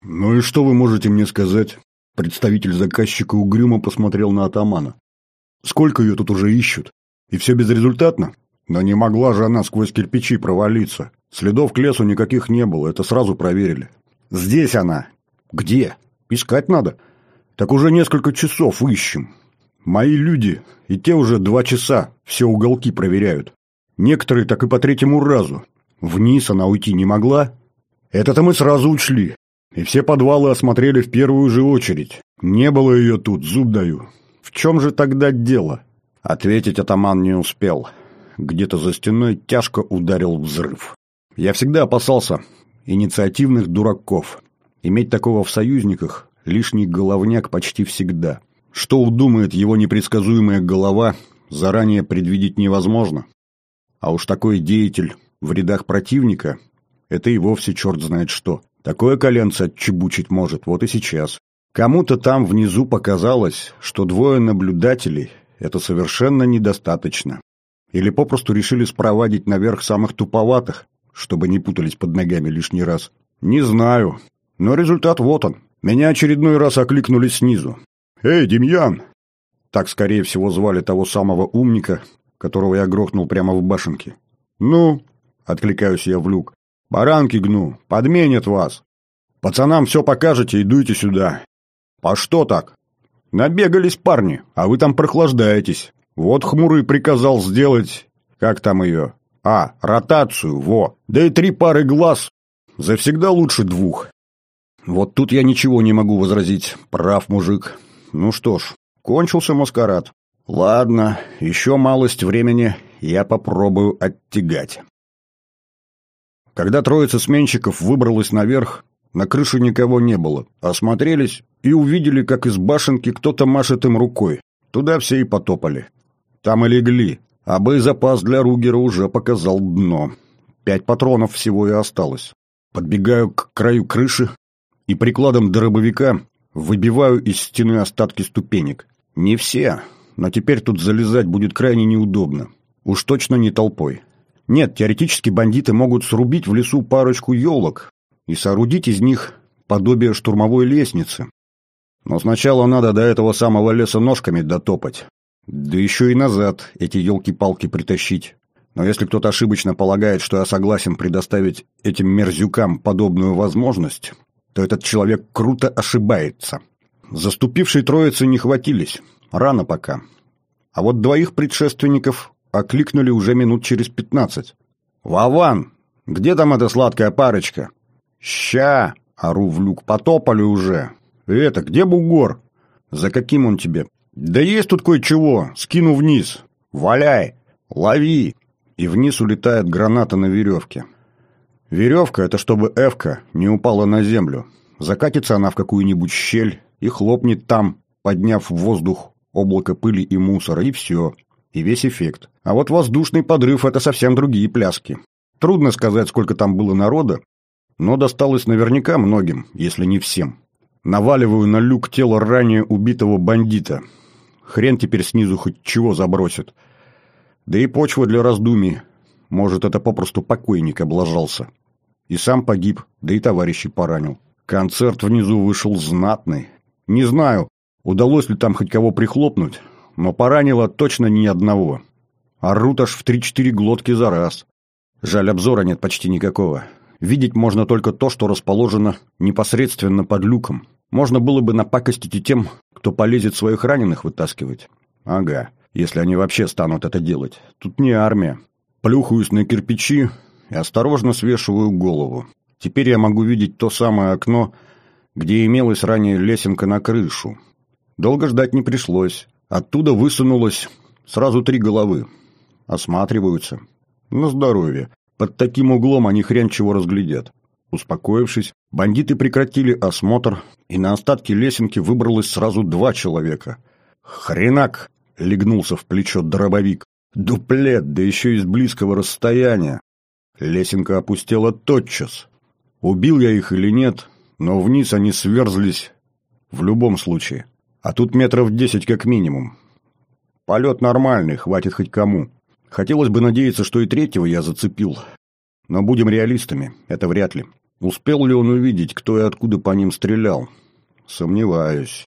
«Ну и что вы можете мне сказать?» Представитель заказчика угрюмо посмотрел на атамана. «Сколько ее тут уже ищут? И все безрезультатно? Но не могла же она сквозь кирпичи провалиться. Следов к лесу никаких не было, это сразу проверили. Здесь она. Где? Искать надо. Так уже несколько часов ищем. Мои люди, и те уже 2 часа, все уголки проверяют. Некоторые так и по 3-му разу. Вниз она уйти не могла. Это-то мы сразу учли. И все подвалы осмотрели в первую же очередь. Не было ее тут, зуб даю. В чем же тогда дело?» Ответить атаман не успел. Где-то за стеной тяжко ударил взрыв. Я всегда опасался инициативных дураков. Иметь такого в союзниках – лишний головняк почти всегда. Что удумает его непредсказуемая голова, заранее предвидеть невозможно. А уж такой деятель в рядах противника – это и вовсе черт знает что. Такое коленце отчебучить может, вот и сейчас. Кому-то там внизу показалось, что 2 наблюдателей – это совершенно недостаточно. Или попросту решили спровадить наверх самых туповатых, чтобы не путались под ногами лишний раз. Не знаю, но результат вот он. Меня очередной раз окликнули снизу. «Эй, Демьян!» Так, скорее всего, звали того самого умника, которого я грохнул прямо в башенке. «Ну?» – откликаюсь я в люк. «Баранки гну, подменят вас. Пацанам все покажете и дуйте сюда». «А что так?» «Набегались парни, а вы там прохлаждаетесь. Вот Хмурый приказал сделать... Как там ее? Ротацию, во. Да и 3 пары глаз. Завсегда лучше 2». Вот тут я ничего не могу возразить. Прав мужик. Ну что ж, кончился маскарад. Ладно, еще малость времени я попробую оттягать. Когда троица сменщиков выбралась наверх, на крыше никого не было. Осмотрелись и увидели, как из башенки кто-то машет им рукой. Туда все и потопали. Там и легли, а боезапас для Ругера уже показал дно. 5 патронов всего и осталось. Подбегаю к краю крыши и прикладом дробовика выбиваю из стены остатки ступенек. Не все, но теперь тут залезать будет крайне неудобно. Уж точно не толпой. Нет, теоретически бандиты могут срубить в лесу парочку елок и соорудить из них подобие штурмовой лестницы. Но сначала надо до этого самого леса ножками дотопать. Да еще и назад эти елки-палки притащить. Но если кто-то ошибочно полагает, что я согласен предоставить этим мерзюкам подобную возможность, то этот человек круто ошибается. Заступившей троицы не хватились. Рано пока. А вот 2 предшественников окликнули уже минут через 15. «Вован, где там эта сладкая парочка?» «Ща!» — ору в люк. «Потопали уже!» «Это, где бугор?» «За каким он тебе?» «Да есть тут кое-чего! Скину вниз!» «Валяй! Лови!» И вниз улетает граната на веревке. Веревка — это чтобы эвка не упала на землю. Закатится она в какую-нибудь щель и хлопнет там, подняв в воздух облако пыли и мусора, и все. И весь эффект. А вот воздушный подрыв — это совсем другие пляски. Трудно сказать, сколько там было народа, но досталось наверняка многим, если не всем. Наваливаю на люк тело ранее убитого бандита. Хрен теперь снизу хоть чего забросит. Да и почва для раздумий. Может, это попросту покойник облажался. И сам погиб, да и товарищей поранил. Концерт внизу вышел знатный. Не знаю, удалось ли там хоть кого прихлопнуть, но поранило точно ни одного. Орут аж в 3-4 глотки за раз. Жаль, обзора нет почти никакого. Видеть можно только то, что расположено непосредственно под люком. Можно было бы напакостить и тем, кто полезет своих раненых вытаскивать. Ага, если они вообще станут это делать. Тут не армия. Плюхаюсь на кирпичи и осторожно свешиваю голову. Теперь я могу видеть то самое окно, где имелась ранее лесенка на крышу. Долго ждать не пришлось. Оттуда высунулось сразу 3 головы. Осматриваются. На здоровье. Под таким углом они хрен чего разглядят. Успокоившись, бандиты прекратили осмотр, и на остатки лесенки выбралось сразу 2 человека. «Хренак!» — легнулся в плечо дробовик. «Дуплет, да еще и с близкого расстояния!» Лесенка опустела тотчас. Убил я их или нет, но вниз они сверзлись в любом случае. А тут 10 метров как минимум. Полет нормальный, хватит хоть кому. Хотелось бы надеяться, что и 3-го я зацепил. Но будем реалистами, это вряд ли. Успел ли он увидеть, кто и откуда по ним стрелял? Сомневаюсь.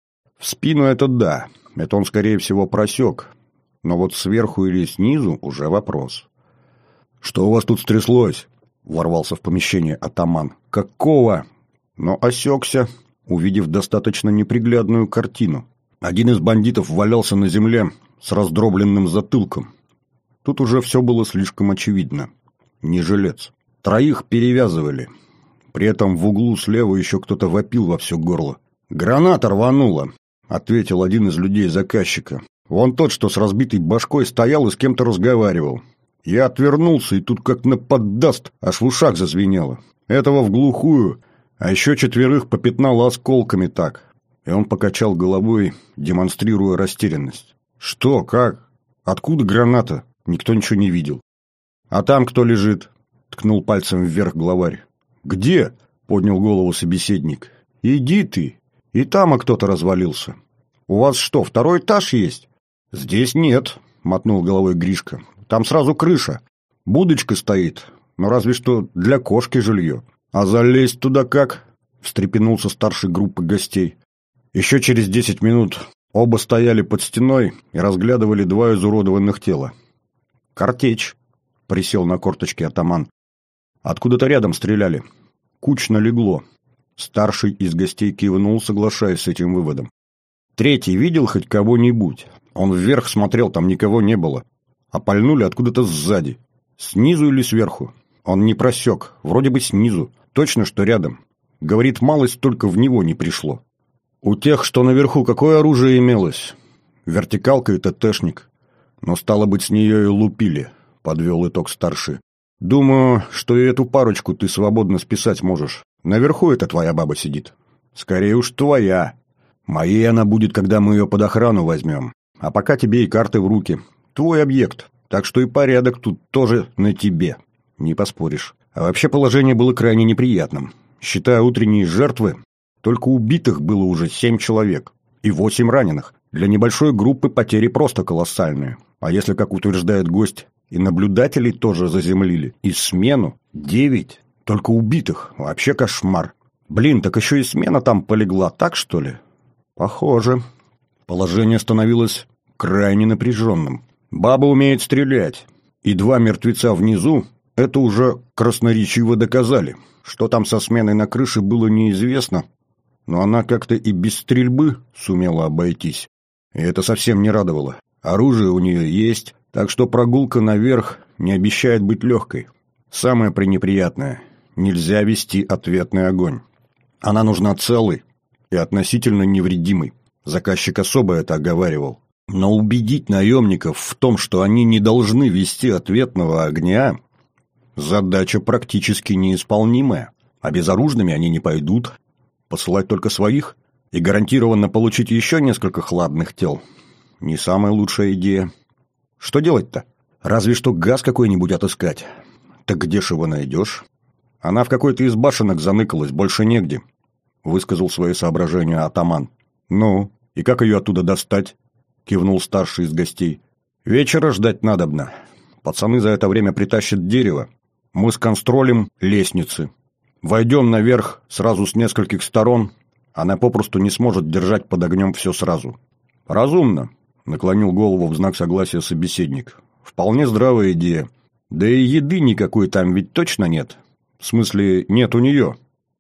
В спину это да, это он, скорее всего, просек. Но вот сверху или снизу уже вопрос. «Что у вас тут стряслось?» — ворвался в помещение атаман. «Какого?» Но осекся, увидев достаточно неприглядную картину. Один из бандитов валялся на земле с раздробленным затылком. Тут уже все было слишком очевидно. Не жилец. Троих перевязывали. При этом в углу слева еще кто-то вопил во все горло. «Граната рванула», — ответил один из людей заказчика. «Вон тот, что с разбитой башкой стоял и с кем-то разговаривал. Я отвернулся, и тут как наподдаст, аж в ушах зазвенело. Этого в глухую, а еще 4 попятнало осколками так». И он покачал головой, демонстрируя растерянность. «Что? Как? Откуда граната?» Никто ничего не видел. «А там кто лежит?» — ткнул пальцем вверх главарь. «Где?» — поднял голову собеседник. «Иди ты. И там кто-то развалился. У вас что, 2-й этаж есть?» «Здесь нет», — мотнул головой Гришка. «Там сразу крыша. Будочка стоит, но разве что для кошки жилье. А залезть туда как?» — встрепенулся старший группы гостей. Еще через 10 минут оба стояли под стеной и разглядывали 2 изуродованных тела. «Картечь», — присел на корточки атаман. «Откуда-то рядом стреляли. Кучно легло». Старший из гостей кивнул, соглашаясь с этим выводом. «Третий видел хоть кого-нибудь? Он вверх смотрел, там никого не было. А пальнули откуда-то сзади. Снизу или сверху? Он не просек. Вроде бы снизу. Точно, что рядом. Говорит, малость только в него не пришло». «У тех, что наверху, какое оружие имелось?» «Вертикалка и ТТшник. Но, стало быть, с нее и лупили», — подвел итог старший. «Думаю, что и эту парочку ты свободно списать можешь. Наверху эта твоя баба сидит». «Скорее уж твоя. Моей она будет, когда мы ее под охрану возьмем. А пока тебе и карты в руки. Твой объект. Так что и порядок тут тоже на тебе. Не поспоришь». А вообще положение было крайне неприятным. Считая утренние жертвы, только убитых было уже 7 человек. И 8 раненых. Для небольшой группы потери просто колоссальные. А если, как утверждает гость, и наблюдателей тоже заземлили, и смену 9, только убитых, вообще кошмар. Блин, так еще и смена там полегла, так что ли? Похоже. Положение становилось крайне напряженным. Баба умеет стрелять, и 2 мертвеца внизу это уже красноречиво доказали. Что там со сменой на крыше было неизвестно, но она как-то и без стрельбы сумела обойтись. И это совсем не радовало. Оружие у нее есть, так что прогулка наверх не обещает быть легкой. Самое пренеприятное – нельзя вести ответный огонь. Она нужна целой и относительно невредимой. Заказчик особо это оговаривал. Но убедить наемников в том, что они не должны вести ответного огня – задача практически неисполнимая. А безоружными они не пойдут. Посылать только своих и гарантированно получить еще несколько хладных тел – не самая лучшая идея. Что делать-то? Разве что газ какой-нибудь отыскать. Так где ж его найдешь? Она в какой-то из башенок заныкалась, больше негде, высказал свои соображения атаман. Ну, и как ее оттуда достать? Кивнул старший из гостей. Вечера ждать надобно. Пацаны за это время притащат дерево. Мы сконстролим лестницы. Войдем наверх сразу с нескольких сторон. Она попросту не сможет держать под огнем все сразу. Разумно. Наклонил голову в знак согласия собеседник. Вполне здравая идея. Да и еды никакой там ведь точно нет. В смысле, нет у нее.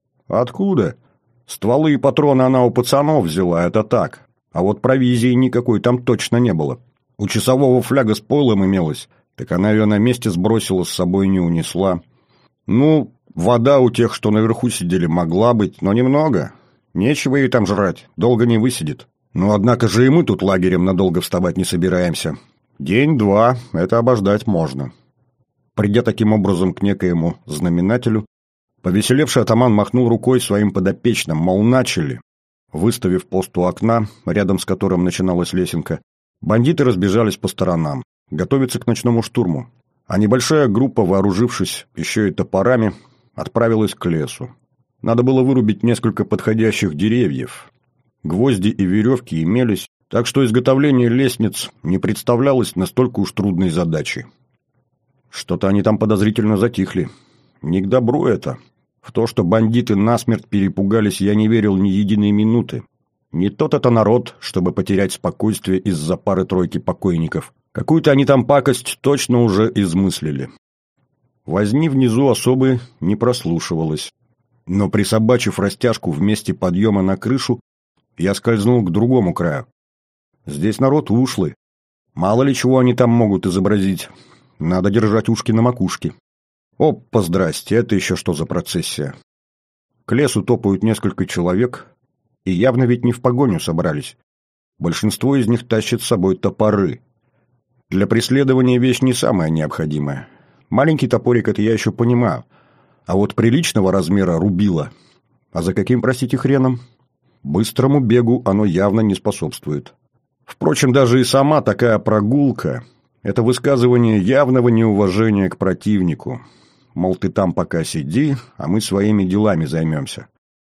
Откуда? Стволы и патроны она у пацанов взяла, это так. А вот провизии никакой там точно не было. У часового фляга с пойлом имелась, так она ее на месте сбросила, с собой не унесла. Ну, вода у тех, что наверху сидели, могла быть, но немного. Нечего ей там жрать, долго не высидит. Но однако же и мы тут лагерем надолго вставать не собираемся. День-два, это обождать можно. Придя таким образом к некоему знаменателю, повеселевший атаман махнул рукой своим подопечным, мол, начали. Выставив пост у окна, рядом с которым начиналась лесенка, бандиты разбежались по сторонам, готовиться к ночному штурму. А небольшая группа, вооружившись еще и топорами, отправилась к лесу. Надо было вырубить несколько подходящих деревьев. Гвозди и веревки имелись, так что изготовление лестниц не представлялось настолько уж трудной задачей. Что-то они там подозрительно затихли. Не к добру это. В то, что бандиты насмерть перепугались, я не верил ни единой минуты. Не тот это народ, чтобы потерять спокойствие из-за пары-тройки покойников. Какую-то они там пакость точно уже измыслили. Возни внизу особы не прослушивалось. Но присобачив растяжку в месте подъема на крышу, я скользнул к другому краю. Здесь народ ушлый. Мало ли чего они там могут изобразить. Надо держать ушки на макушке. Опа, здрасте, это еще что за процессия? К лесу топают несколько человек, и явно ведь не в погоню собрались. Большинство из них тащит с собой топоры. Для преследования вещь не самая необходимая. Маленький топорик — это я еще понимаю. А вот приличного размера рубило. А за каким, простите, хреном? Быстрому бегу оно явно не способствует. Впрочем, даже и сама такая прогулка — это высказывание явного неуважения к противнику. Мол, ты там пока сиди, а мы своими делами займемся.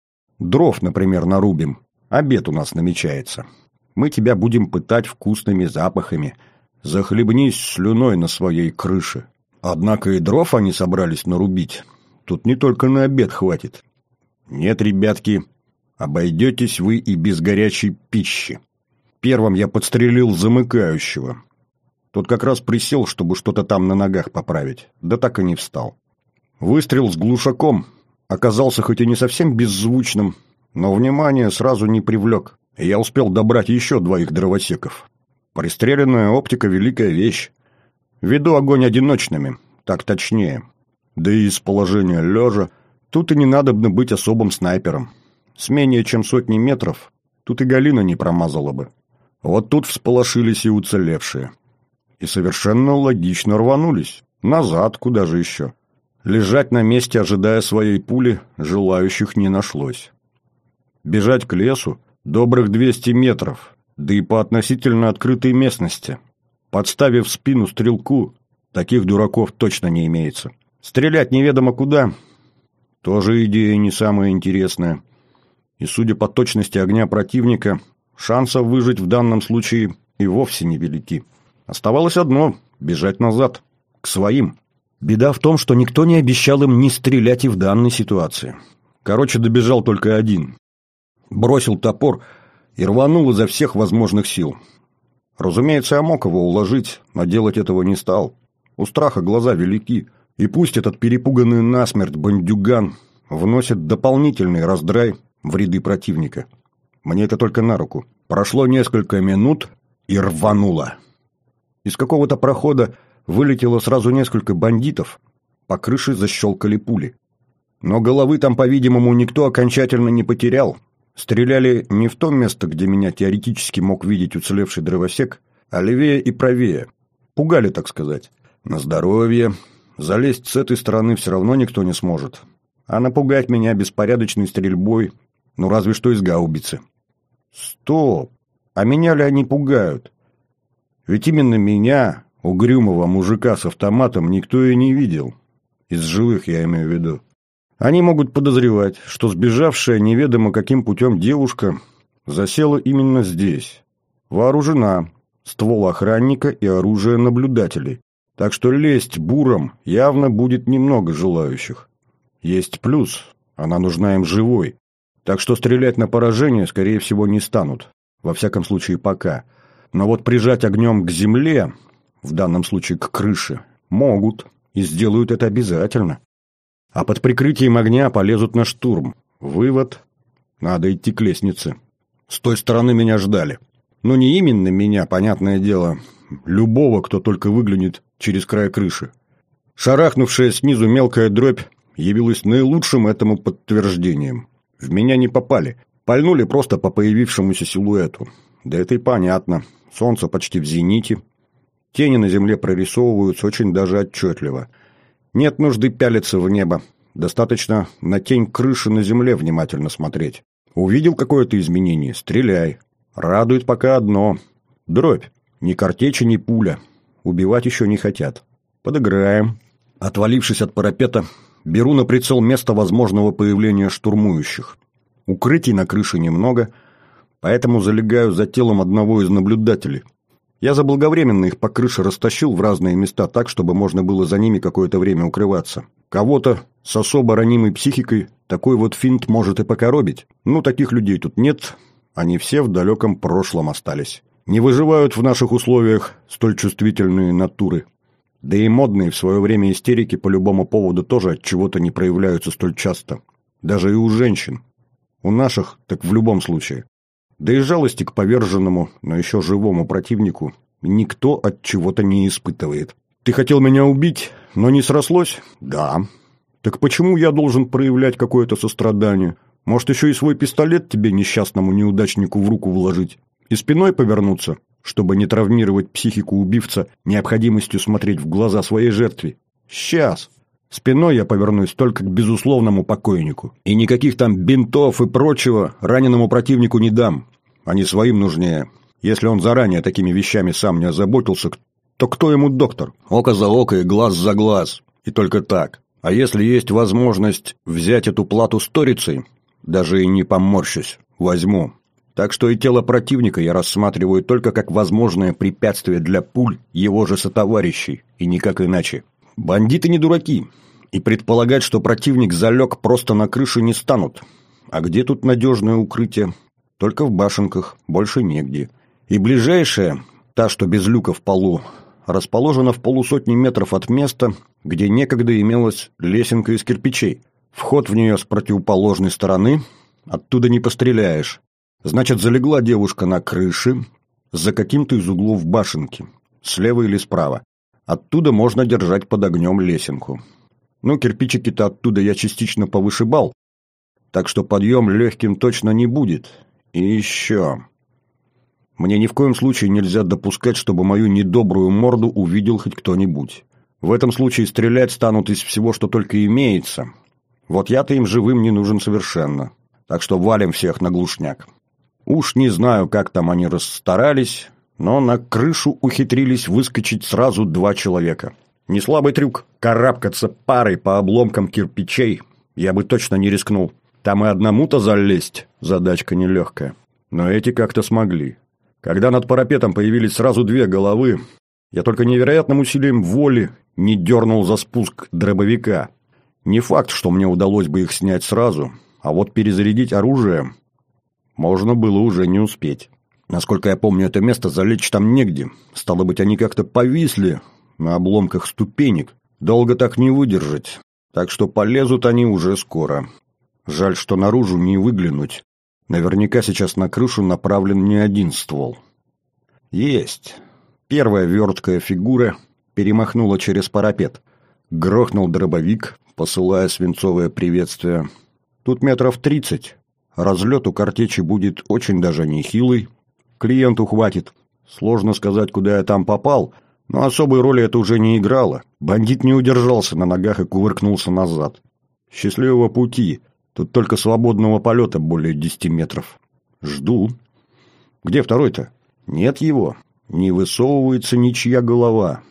Дров, например, нарубим. Обед у нас намечается. Мы тебя будем пытать вкусными запахами. Захлебнись слюной на своей крыше. Однако и дров они собрались нарубить. Тут не только на обед хватит. Нет, ребятки, обойдетесь вы и без горячей пищи. Первым я подстрелил замыкающего. Тот как раз присел, чтобы что-то там на ногах поправить. Да так и не встал. Выстрел с глушаком оказался хоть и не совсем беззвучным, но внимание сразу не привлек. И я успел добрать еще 2 дровосеков. Пристреленная оптика — великая вещь. Веду огонь одиночными, так точнее. Да и из положения лежа тут и не надобно быть особым снайпером. С менее чем 100 метров тут и Галина не промазала бы. Вот тут всполошились и уцелевшие. И совершенно логично рванулись. Назад, куда же еще? Лежать на месте, ожидая своей пули, желающих не нашлось. Бежать к лесу добрых 200 метров, да и по относительно открытой местности. Подставив спину стрелку, таких дураков точно не имеется. Стрелять неведомо куда — тоже идея не самая интересная. И, судя по точности огня противника, шансов выжить в данном случае и вовсе невелики. Оставалось одно — бежать назад, к своим. Беда в том, что никто не обещал им не стрелять и в данной ситуации. Короче, добежал только один. Бросил топор и рванул изо всех возможных сил. Разумеется, я мог его уложить, но делать этого не стал. У страха глаза велики, и пусть этот перепуганный насмерть бандюган вносит дополнительный раздрай в ряды противника. Мне это только на руку. Прошло несколько минут, и рвануло. Из какого-то прохода вылетело сразу несколько бандитов, по крыше защелкали пули. Но головы там, по-видимому, никто окончательно не потерял. Стреляли не в то место, где меня теоретически мог видеть уцелевший дровосек, а левее и правее. Пугали, так сказать. На здоровье. Залезть с этой стороны все равно никто не сможет. А напугать меня беспорядочной стрельбой, ну разве что из гаубицы. Стоп! А меня ли они пугают? Ведь именно меня, угрюмого мужика с автоматом, никто и не видел. Из живых я имею в виду. Они могут подозревать, что сбежавшая неведомо каким путем девушка засела именно здесь. Вооружена, ствол охранника и оружие наблюдателей. Так что лезть буром явно будет немного желающих. Есть плюс, она нужна им живой. Так что стрелять на поражение, скорее всего, не станут. Во всяком случае, пока. Но вот прижать огнем к земле, в данном случае к крыше, могут и сделают это обязательно. А под прикрытием огня полезут на штурм. Вывод — надо идти к лестнице. С той стороны меня ждали. Но не именно меня, понятное дело. Любого, кто только выглянет через край крыши. Шарахнувшая снизу мелкая дробь явилась наилучшим этому подтверждением. В меня не попали. Пальнули просто по появившемуся силуэту. Да это и понятно. Солнце почти в зените. Тени на земле прорисовываются очень даже отчетливо. Нет нужды пялиться в небо. Достаточно на тень крыши на земле внимательно смотреть. Увидел какое-то изменение — стреляй. Радует пока одно — дробь. Ни картечи, ни пуля. Убивать еще не хотят. Подыграем. Отвалившись от парапета, беру на прицел место возможного появления штурмующих. Укрытий на крыше немного, поэтому залегаю за телом одного из наблюдателей. Я заблаговременно их по крыше растащил в разные места так, чтобы можно было за ними какое-то время укрываться. Кого-то с особо ранимой психикой такой вот финт может и покоробить. Ну, таких людей тут нет, они все в далеком прошлом остались. Не выживают в наших условиях столь чувствительные натуры. Да и модные в свое время истерики по любому поводу тоже от чего-то не проявляются столь часто. Даже и у женщин. У наших так в любом случае. Да и жалости к поверженному, но еще живому противнику никто от чего-то не испытывает. Ты хотел меня убить, но не срослось? Да. Так почему я должен проявлять какое-то сострадание? Может, еще и свой пистолет тебе, несчастному неудачнику, в руку вложить? И спиной повернуться, чтобы не травмировать психику убивца необходимостью смотреть в глаза своей жертве? Сейчас. Спиной я повернусь только к безусловному покойнику. И никаких там бинтов и прочего раненому противнику не дам. Они своим нужнее. Если он заранее такими вещами сам не озаботился, то кто ему доктор? Око за око и глаз за глаз. И только так. А если есть возможность взять эту плату сторицей, даже и не поморщусь, возьму. Так что и тело противника я рассматриваю только как возможное препятствие для пуль его же сотоварищей, и никак иначе. Бандиты не дураки, и предполагать, что противник залег просто на крыше, не станут. А где тут надежное укрытие? Только в башенках, больше негде. И ближайшая, та, что без люка в полу, расположена в 150 метров от места, где некогда имелась лесенка из кирпичей. Вход в нее с противоположной стороны, оттуда не постреляешь. Значит, залегла девушка на крыше, за каким-то из углов башенки, слева или справа. Оттуда можно держать под огнем лесенку. Ну, кирпичики-то оттуда я частично повышибал, так что подъем легким точно не будет. И еще. Мне ни в коем случае нельзя допускать, чтобы мою недобрую морду увидел хоть кто-нибудь. В этом случае стрелять станут из всего, что только имеется. Вот я-то им живым не нужен совершенно. Так что валим всех на глушняк. Уж не знаю, как там они расстарались, но на крышу ухитрились выскочить сразу 2 человека. Не слабый трюк. Карабкаться парой по обломкам кирпичей я бы точно не рискнул. Там и одному-то залезть задачка нелегкая. Но эти как-то смогли. Когда над парапетом появились сразу 2 головы, я только невероятным усилием воли не дернул за спуск дробовика. Не факт, что мне удалось бы их снять сразу, а вот перезарядить оружие можно было уже не успеть. Насколько я помню, это место залечь там негде. Стало быть, они как-то повисли на обломках ступенек. Долго так не выдержать. Так что полезут они уже скоро. Жаль, что наружу не выглянуть. Наверняка сейчас на крышу направлен не один ствол. Есть. Первая верткая фигура перемахнула через парапет. Грохнул дробовик, посылая свинцовое приветствие. Тут метров 30. Разлет у картечи будет очень даже нехилый. Клиенту хватит. Сложно сказать, куда я там попал, но особой роли это уже не играло. Бандит не удержался на ногах и кувыркнулся назад. Счастливого пути. Тут только свободного полета более 10 метров. Жду. Где второй-то? Нет его. Не высовывается ничья голова.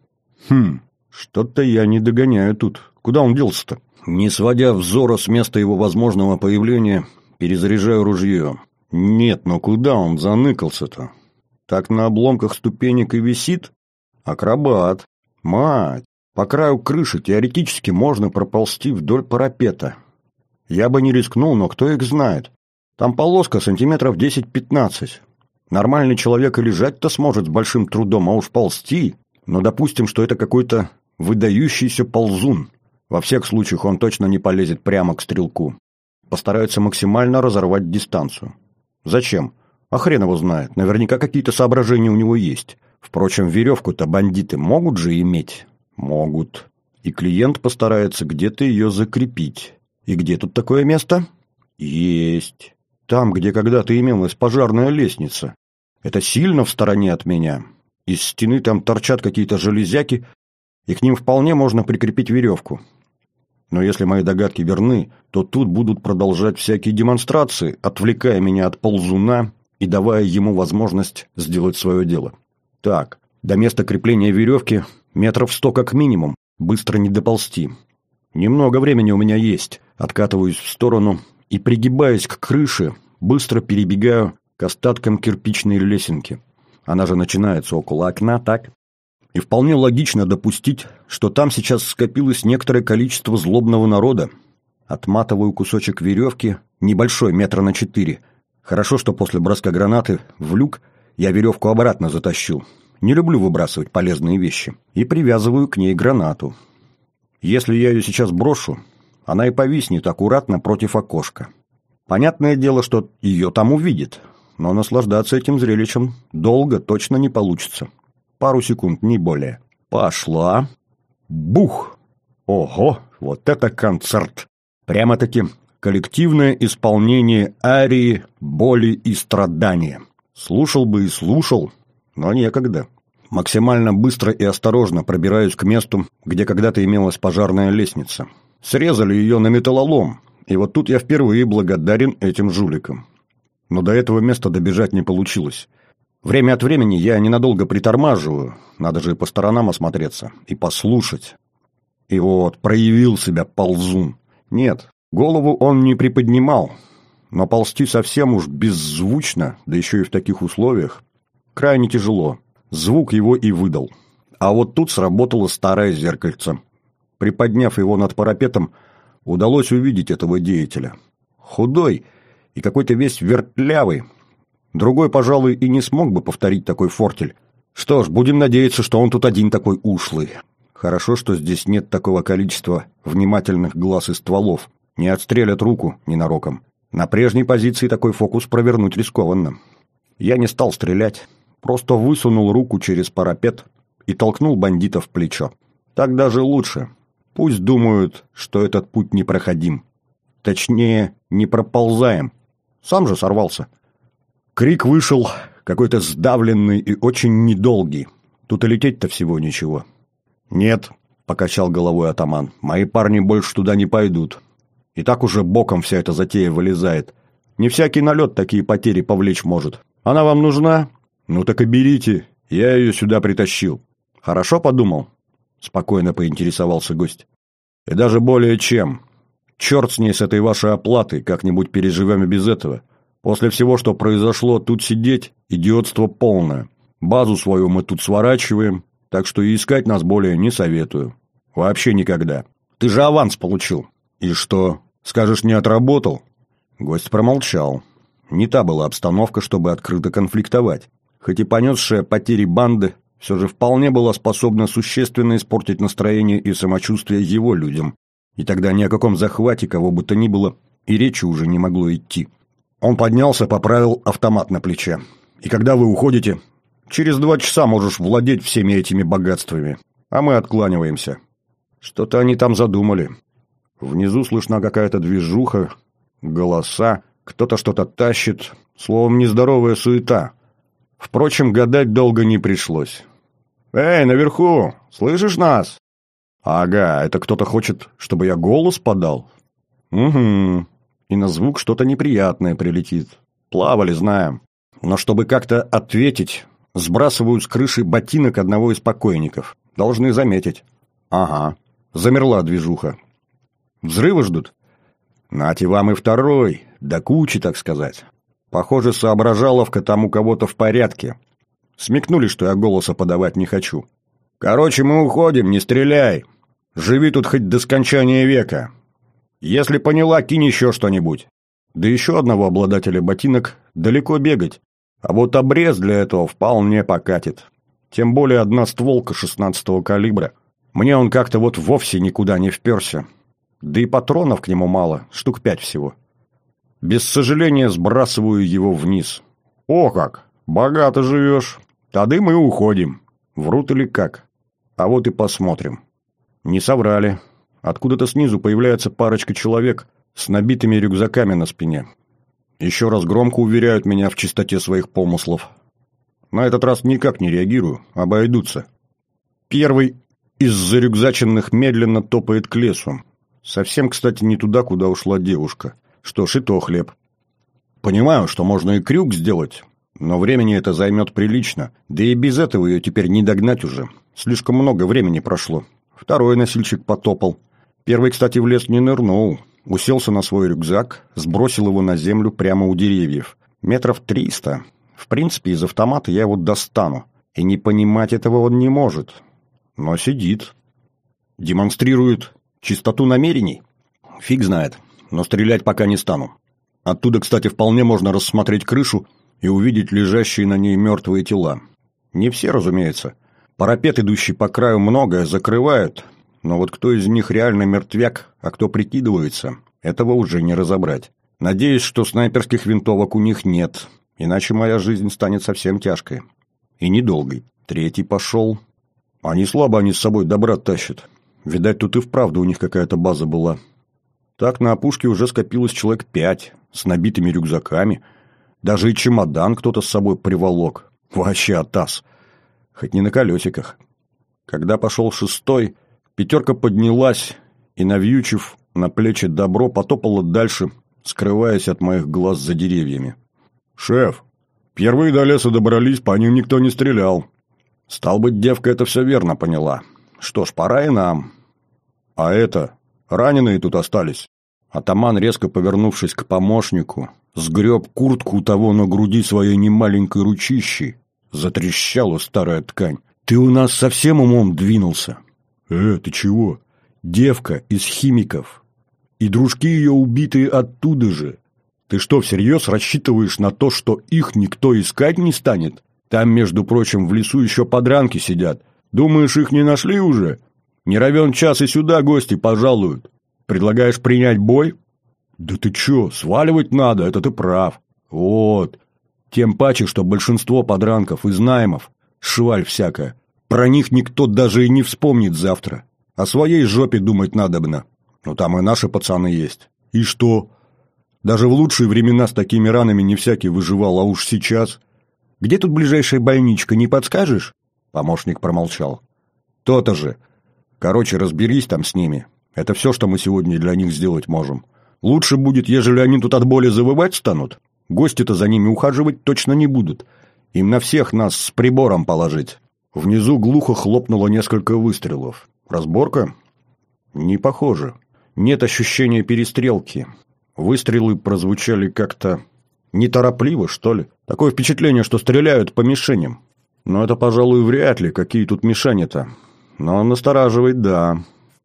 Что-то я не догоняю тут. Куда он делся-то? Не сводя взора с места его возможного появления, перезаряжаю ружье. Нет, но куда он заныкался-то? Так на обломках ступенек и висит? Акробат. Мать! По краю крыши теоретически можно проползти вдоль парапета. Я бы не рискнул, но кто их знает. Там полоска сантиметров 10-15. Нормальный человек и лежать-то сможет с большим трудом, а уж ползти. Но допустим, что это какой-то выдающийся ползун. Во всех случаях он точно не полезет прямо к стрелку. Постарается максимально разорвать дистанцию. Зачем? А хрен его знает. Наверняка какие-то соображения у него есть. Впрочем, веревку-то бандиты могут же иметь? Могут. И клиент постарается где-то ее закрепить. И где тут такое место? Есть. Там, где когда-то имелась пожарная лестница. Это сильно в стороне от меня. Из стены там торчат какие-то железяки, и к ним вполне можно прикрепить веревку. Но если мои догадки верны, то тут будут продолжать всякие демонстрации, отвлекая меня от ползуна и давая ему возможность сделать свое дело. Так, до места крепления веревки метров 100 как минимум, быстро не доползти. Немного времени у меня есть. Откатываюсь в сторону и, пригибаясь к крыше, быстро перебегаю к остаткам кирпичной лесенки. Она же начинается около окна, так? И вполне логично допустить, что там сейчас скопилось некоторое количество злобного народа. Отматываю кусочек веревки, небольшой, 4 метра. Хорошо, что после броска гранаты в люк я веревку обратно затащил. Не люблю выбрасывать полезные вещи. И привязываю к ней гранату. Если я ее сейчас брошу, она и повиснет аккуратно против окошка. Понятное дело, что ее там увидит, но наслаждаться этим зрелищем долго точно не получится. Пару секунд, не более. Пошла. Бух! Ого, вот это концерт! Прямо-таки коллективное исполнение арии боли и страдания. Слушал бы и слушал, но некогда. Максимально быстро и осторожно пробираюсь к месту, где когда-то имелась пожарная лестница. Срезали ее на металлолом, и вот тут я впервые благодарен этим жуликам. Но до этого места добежать не получилось. Время от времени я ненадолго притормаживаю, надо же и по сторонам осмотреться, и послушать. И вот, проявил себя ползун. Нет, голову он не приподнимал, но ползти совсем уж беззвучно, да еще и в таких условиях, крайне тяжело. Звук его и выдал. А вот тут сработало старое зеркальце. Приподняв его над парапетом, удалось увидеть этого деятеля. Худой и какой-то весь вертлявый. Другой, пожалуй, и не смог бы повторить такой фортель. Что ж, будем надеяться, что он тут один такой ушлый. Хорошо, что здесь нет такого количества внимательных глаз и стволов. Не отстрелят руку ненароком. На прежней позиции такой фокус провернуть рискованно. Я не стал стрелять, просто высунул руку через парапет и толкнул бандита в плечо. Так даже лучше. Пусть думают, что этот путь непроходим. Точнее, не проползаем. Сам же сорвался. Крик вышел какой-то сдавленный и очень недолгий. Тут и лететь-то всего ничего. «Нет», — покачал головой атаман, — «мои парни больше туда не пойдут. И так уже боком вся эта затея вылезает. Не всякий налет такие потери повлечь может. Она вам нужна? Ну так и берите. Я ее сюда притащил». «Хорошо подумал?» — спокойно поинтересовался гость. «И даже более чем. Черт с ней, с этой вашей оплатой, как-нибудь переживем и без этого. После всего, что произошло, тут сидеть — идиотство полное. Базу свою мы тут сворачиваем, так что и искать нас более не советую. Вообще никогда. Ты же аванс получил». «И что, скажешь, не отработал?» Гость промолчал. Не та была обстановка, чтобы открыто конфликтовать. Хоть и понесшая потери банды, все же вполне была способна существенно испортить настроение и самочувствие его людям. И тогда ни о каком захвате кого бы то ни было и речи уже не могло идти. Он поднялся, поправил автомат на плече. «И когда вы уходите? Через 2 часа можешь владеть всеми этими богатствами. А мы откланиваемся». Что-то они там задумали. Внизу слышна какая-то движуха, голоса, кто-то что-то тащит, словом, нездоровая суета. Впрочем, гадать долго не пришлось. «Эй, наверху! Слышишь нас?» «Ага, это кто-то хочет, чтобы я голос подал?» «Угу. И на звук что-то неприятное прилетит. Плавали, знаем. Но чтобы как-то ответить, сбрасываю с крыши ботинок одного из покойников. Должны заметить». «Ага. Замерла движуха. Взрывы ждут?» «Нате вам и второй, до кучи, так сказать. Похоже, соображаловка там у кого-то в порядке. Смекнули, что я голоса подавать не хочу. Короче, мы уходим, не стреляй. Живи тут хоть до скончания века. Если поняла, кинь еще что-нибудь. Да еще одного обладателя ботинок далеко бегать. А вот обрез для этого вполне покатит. Тем более одна стволка 16-го калибра. Мне он как-то вот вовсе никуда не вперся. Да и патронов к нему мало, штук 5 всего. Без сожаления сбрасываю его вниз. О как! Богато живешь. Тады мы уходим. Врут или как? А вот и посмотрим. Не соврали. Откуда-то снизу появляется парочка человек с набитыми рюкзаками на спине. Еще раз громко уверяют меня в чистоте своих помыслов. На этот раз никак не реагирую, обойдутся. Первый из зарюкзаченных медленно топает к лесу. Совсем, кстати, не туда, куда ушла девушка. Что ж, и то хлеб. Понимаю, что можно и крюк сделать, но времени это займет прилично. Да и без этого ее теперь не догнать уже. Слишком много времени прошло. Второй носильщик потопал. Первый, кстати, в лес не нырнул. Уселся на свой рюкзак, сбросил его на землю прямо у деревьев. 300 метров. В принципе, из автомата я его достану. И не понимать этого он не может. Но сидит. Демонстрирует чистоту намерений. Фиг знает, но стрелять пока не стану. Оттуда, кстати, вполне можно рассмотреть крышу и увидеть лежащие на ней мертвые тела. Не все, разумеется. Парапет, идущий по краю, многое закрывают, но вот кто из них реально мертвяк, а кто прикидывается, этого уже не разобрать. Надеюсь, что снайперских винтовок у них нет, иначе моя жизнь станет совсем тяжкой. И недолгой. Третий пошел. А не слабо они с собой добра тащат. Видать, тут и вправду у них какая-то база была. Так на опушке уже скопилось человек 5, с набитыми рюкзаками. Даже и чемодан кто-то с собой приволок. Вообще атас. Хоть не на колесиках. Когда пошел 6-й, 5 поднялась и, навьючив на плечи добро, потопала дальше, скрываясь от моих глаз за деревьями. «Шеф, первые до леса добрались, по ним никто не стрелял». Стал быть, девка это все верно поняла. Что ж, пора и нам. А это, раненые тут остались. Атаман, резко повернувшись к помощнику, сгреб куртку у того на груди своей немаленькой ручищей. Затрещала старая ткань. «Ты у нас совсем умом двинулся?» Ты чего? Девка из химиков. И дружки ее убитые оттуда же. Ты что, всерьез рассчитываешь на то, что их никто искать не станет? Там, между прочим, в лесу еще подранки сидят. Думаешь, их не нашли уже? Не равен час и сюда гости пожалуют. Предлагаешь принять бой? Да ты че, сваливать надо, это ты прав. Вот. Тем паче, что большинство подранков из наймов, шваль всякая. Про них никто даже и не вспомнит завтра. О своей жопе думать надобно. Ну там и наши пацаны есть. И что? Даже в лучшие времена с такими ранами не всякий выживал, а уж сейчас... «Где тут ближайшая больничка, не подскажешь?» Помощник промолчал. «То-то же. Короче, разберись там с ними. Это все, что мы сегодня для них сделать можем. Лучше будет, ежели они тут от боли завывать станут. Гости-то за ними ухаживать точно не будут. Им на всех нас с прибором положить». Внизу глухо хлопнуло несколько выстрелов. «Разборка?» «Не похоже. Нет ощущения перестрелки. Выстрелы прозвучали как-то... неторопливо, что ли. Такое впечатление, что стреляют по мишеням. Но это, пожалуй, вряд ли, какие тут мишени-то. Но настораживает, да».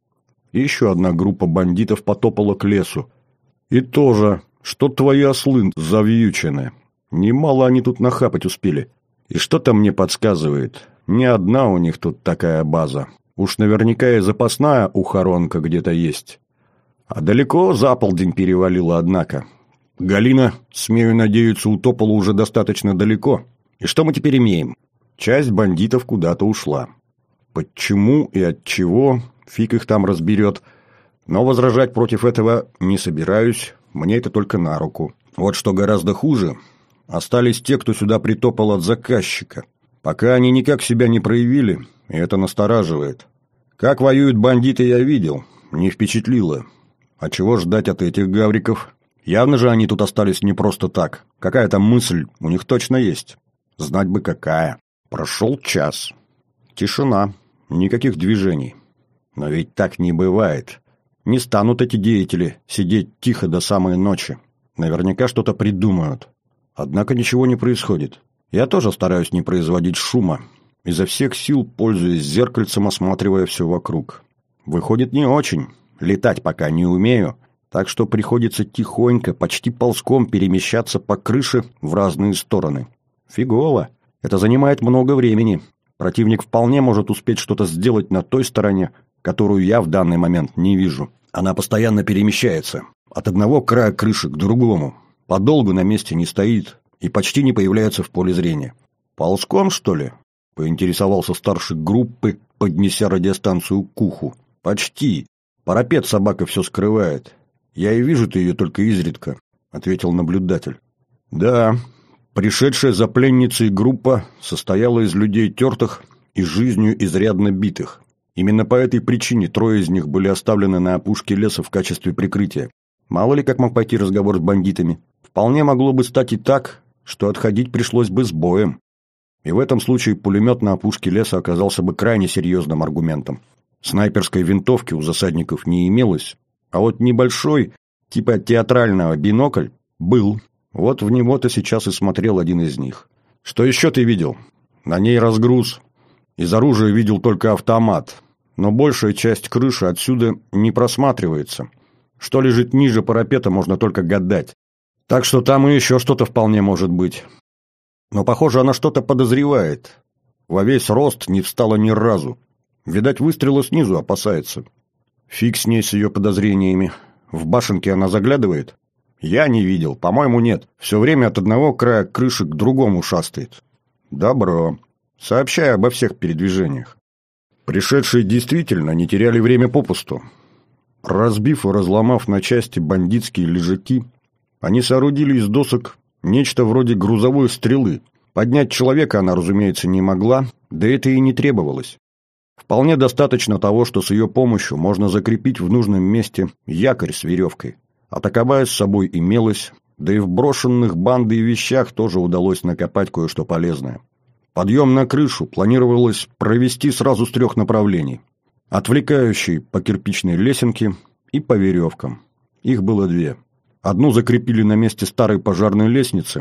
И еще одна группа бандитов потопала к лесу. И тоже, что твои ослы завьючены. Немало они тут нахапать успели. И что-то мне подсказывает, не одна у них тут такая база. Уж наверняка и запасная ухоронка где-то есть. А далеко за полдень перевалило, однако. Галина, смею надеяться, утопала уже достаточно далеко. И что мы теперь имеем? Часть бандитов куда-то ушла. Почему и от чего, фиг их там разберет. Но возражать против этого не собираюсь, мне это только на руку. Вот что гораздо хуже, остались те, кто сюда притопал от заказчика. Пока они никак себя не проявили, и это настораживает. Как воюют бандиты, я видел, не впечатлило. А чего ждать от этих гавриков? Явно же они тут остались не просто так. Какая-то мысль у них точно есть. Знать бы какая. Прошел час. Тишина. Никаких движений. Но ведь так не бывает. Не станут эти деятели сидеть тихо до самой ночи. Наверняка что-то придумают. Однако ничего не происходит. Я тоже стараюсь не производить шума. Изо всех сил пользуясь зеркальцем, осматривая все вокруг. Выходит, не очень. Летать пока не умею. Так что приходится тихонько, почти ползком перемещаться по крыше в разные стороны. Фигово. Это занимает много времени. Противник вполне может успеть что-то сделать на той стороне, которую я в данный момент не вижу. Она постоянно перемещается. От одного края крыши к другому. Подолгу на месте не стоит и почти не появляется в поле зрения. «Ползком, что ли?» — поинтересовался старший группы, поднеся радиостанцию к уху. «Почти. Парапет собака все скрывает. Я и вижу-то ее только изредка», — ответил наблюдатель. «Да, пришедшая за пленницей группа состояла из людей тертых и жизнью изрядно битых. Именно по этой причине 3 из них были оставлены на опушке леса в качестве прикрытия. Мало ли как мог пойти разговор с бандитами. Вполне могло бы стать и так, что отходить пришлось бы с боем. И в этом случае пулемет на опушке леса оказался бы крайне серьезным аргументом. Снайперской винтовки у засадников не имелось, а вот небольшой, типа театрального, бинокль был. Вот в него-то сейчас и смотрел один из них. «Что еще ты видел?» На ней разгруз. Из оружия видел только автомат, но большая часть крыши отсюда не просматривается. Что лежит ниже парапета, можно только гадать. Так что там и еще что-то вполне может быть. Но, похоже, она что-то подозревает. Во весь рост не встала ни разу. Видать, выстрела снизу опасается. Фиг с ней, с ее подозрениями. В башенке она заглядывает? Я не видел, по-моему, нет. Все время от одного края крыши к другому шастает. Добро. Сообщай обо всех передвижениях. Пришедшие действительно не теряли время попусту. Разбив и разломав на части бандитские лежаки, они соорудили из досок нечто вроде грузовой стрелы. Поднять человека она, разумеется, не могла, да это и не требовалось. Вполне достаточно того, что с ее помощью можно закрепить в нужном месте якорь с веревкой. А таковая с собой имелась, да и в брошенных бандой вещах тоже удалось накопать кое-что полезное. Подъем на крышу планировалось провести сразу с 3 направлений. Отвлекающей по кирпичной лесенке и по веревкам. Их было 2. Одну закрепили на месте старой пожарной лестницы.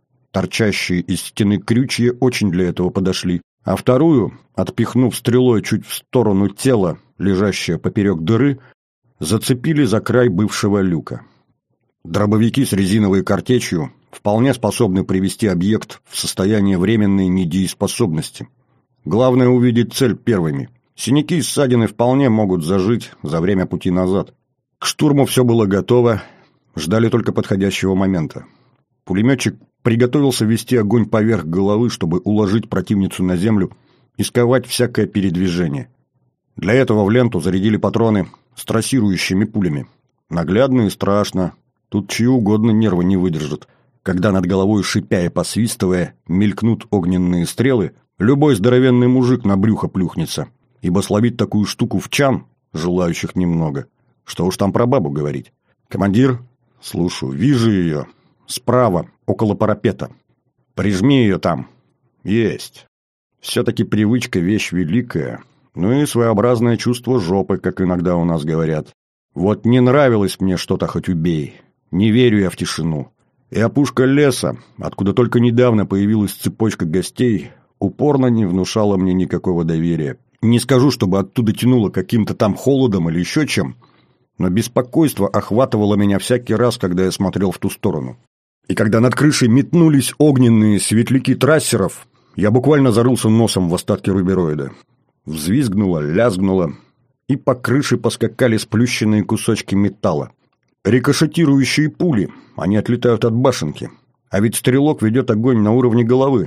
Торчащие из стены крючья очень для этого подошли. А вторую, отпихнув стрелой чуть в сторону тела, лежащее поперек дыры, зацепили за край бывшего люка. Дробовики с резиновой картечью вполне способны привести объект в состояние временной недееспособности. Главное увидеть цель первыми. Синяки и ссадины вполне могут зажить за время пути назад. К штурму все было готово, ждали только подходящего момента. Пулеметчик приготовился вести огонь поверх головы, чтобы уложить противницу на землю и сковать всякое передвижение. Для этого в ленту зарядили патроны с трассирующими пулями. Наглядно и страшно. Тут чьи угодно нервы не выдержат. Когда над головой, шипя и посвистывая, мелькнут огненные стрелы, любой здоровенный мужик на брюхо плюхнется, ибо словить такую штуку в чан желающих немного. Что уж там про бабу говорить. «Командир?» «Слушаю. Вижу ее. Справа, около парапета. Прижми ее там». «Есть». Все-таки привычка — вещь великая. Ну и своеобразное чувство жопы, как иногда у нас говорят. Вот не нравилось мне что-то, хоть убей. Не верю я в тишину. И опушка леса, откуда только недавно появилась цепочка гостей, упорно не внушала мне никакого доверия. Не скажу, чтобы оттуда тянуло каким-то там холодом или еще чем, но беспокойство охватывало меня всякий раз, когда я смотрел в ту сторону. И когда над крышей метнулись огненные светляки трассеров, я буквально зарылся носом в остатки рубероида. Взвизгнуло, лязгнуло, и по крыше поскакали сплющенные кусочки металла. Рикошетирующие пули, они отлетают от башенки. А ведь стрелок ведет огонь на уровне головы.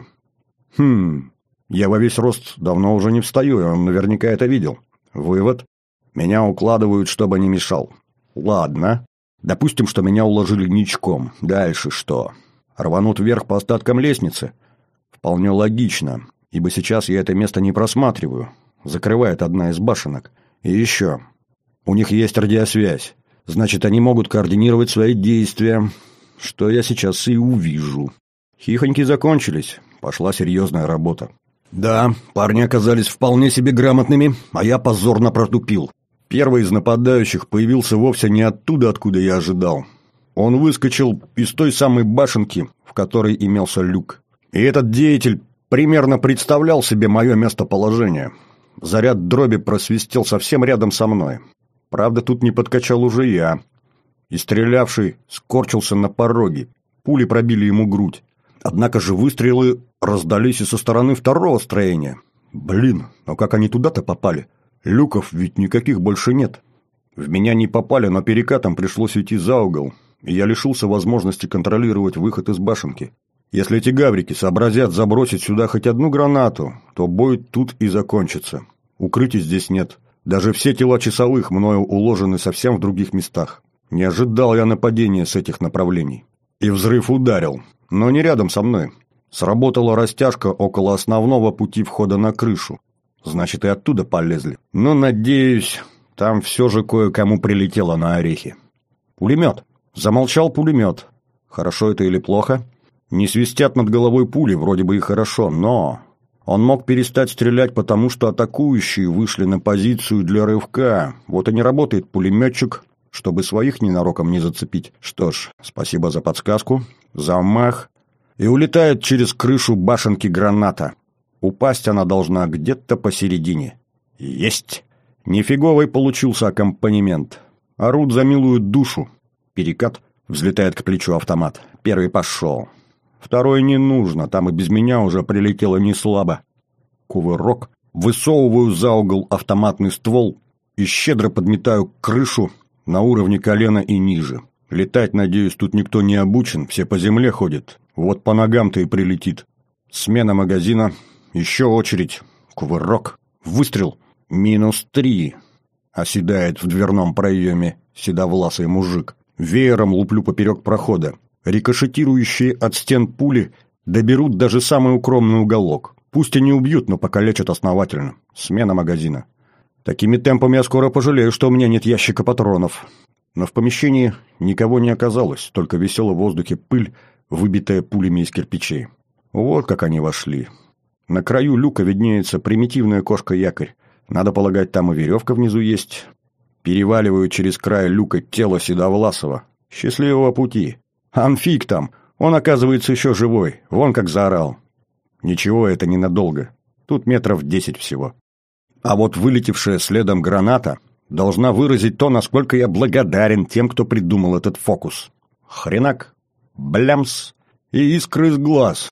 Я во весь рост давно уже не встаю, и он наверняка это видел. Вывод: меня укладывают, чтобы не мешал. Ладно. Допустим, что меня уложили ничком. Дальше что? Рванут вверх по остаткам лестницы? Вполне логично, ибо сейчас я это место не просматриваю. Закрывает одна из башенок. И еще. У них есть радиосвязь. Значит, они могут координировать свои действия, что я сейчас и увижу. Хихоньки закончились. Пошла серьезная работа. Да, парни оказались вполне себе грамотными, а я позорно протупил. Первый из нападающих появился вовсе не оттуда, откуда я ожидал. Он выскочил из той самой башенки, в которой имелся люк. И этот деятель примерно представлял себе мое местоположение. Заряд дроби просвистел совсем рядом со мной. Правда, тут не подкачал уже я. И стрелявший скорчился на пороге. Пули пробили ему грудь. Однако же выстрелы раздались и со стороны второго строения. Блин, но как они туда-то попали? Люков ведь никаких больше нет. В меня не попали, но перекатом пришлось идти за угол, и я лишился возможности контролировать выход из башенки. Если эти гаврики сообразят забросить сюда хоть одну гранату, то бой тут и закончится. Укрытий здесь нет. Даже все тела часовых мною уложены совсем в других местах. Не ожидал я нападения с этих направлений. И взрыв ударил, но не рядом со мной. Сработала растяжка около основного пути входа на крышу. Значит, и оттуда полезли. Но, надеюсь, там все же кое-кому прилетело на орехи. Пулемет. Замолчал пулемет. Хорошо это или плохо? Не свистят над головой пули, вроде бы и хорошо, но... Он мог перестать стрелять, потому что атакующие вышли на позицию для рывка. Вот и не работает пулеметчик, чтобы своих ненароком не зацепить. Что ж, спасибо за подсказку. Замах. И улетает через крышу башенки граната. Упасть она должна где-то посередине. Есть! Нифиговый получился аккомпанемент. Орут за милую душу. Перекат, взлетает к плечу автомат. Первый пошел. Второй не нужно, там и без меня уже прилетело неслабо. Кувырок, высовываю за угол автоматный ствол и щедро подметаю крышу на уровне колена и ниже. Летать, надеюсь, тут никто не обучен, все по земле ходят. Вот по ногам-то и прилетит. Смена магазина, еще очередь, кувырок, выстрел. -3. Оседает в дверном проеме седовласый мужик. Веером луплю поперек прохода. Рикошетирующие от стен пули доберут даже самый укромный уголок. Пусть и не убьют, но покалечат основательно. Смена магазина. Такими темпами я скоро пожалею, что у меня нет ящика патронов. Но в помещении никого не оказалось, только висела в воздухе пыль, выбитая пулями из кирпичей. Вот как они вошли. На краю люка виднеется примитивная кошка-якорь. Надо полагать, там и веревка внизу есть. Переваливаю через край люка тело Седовласова. Счастливого пути. Амфиг там. Он, оказывается, еще живой. Вон как заорал. Ничего, это ненадолго. Тут метров 10 всего. А вот вылетевшая следом граната должна выразить то, насколько я благодарен тем, кто придумал этот фокус. Хренак, блямс и искры из глаз.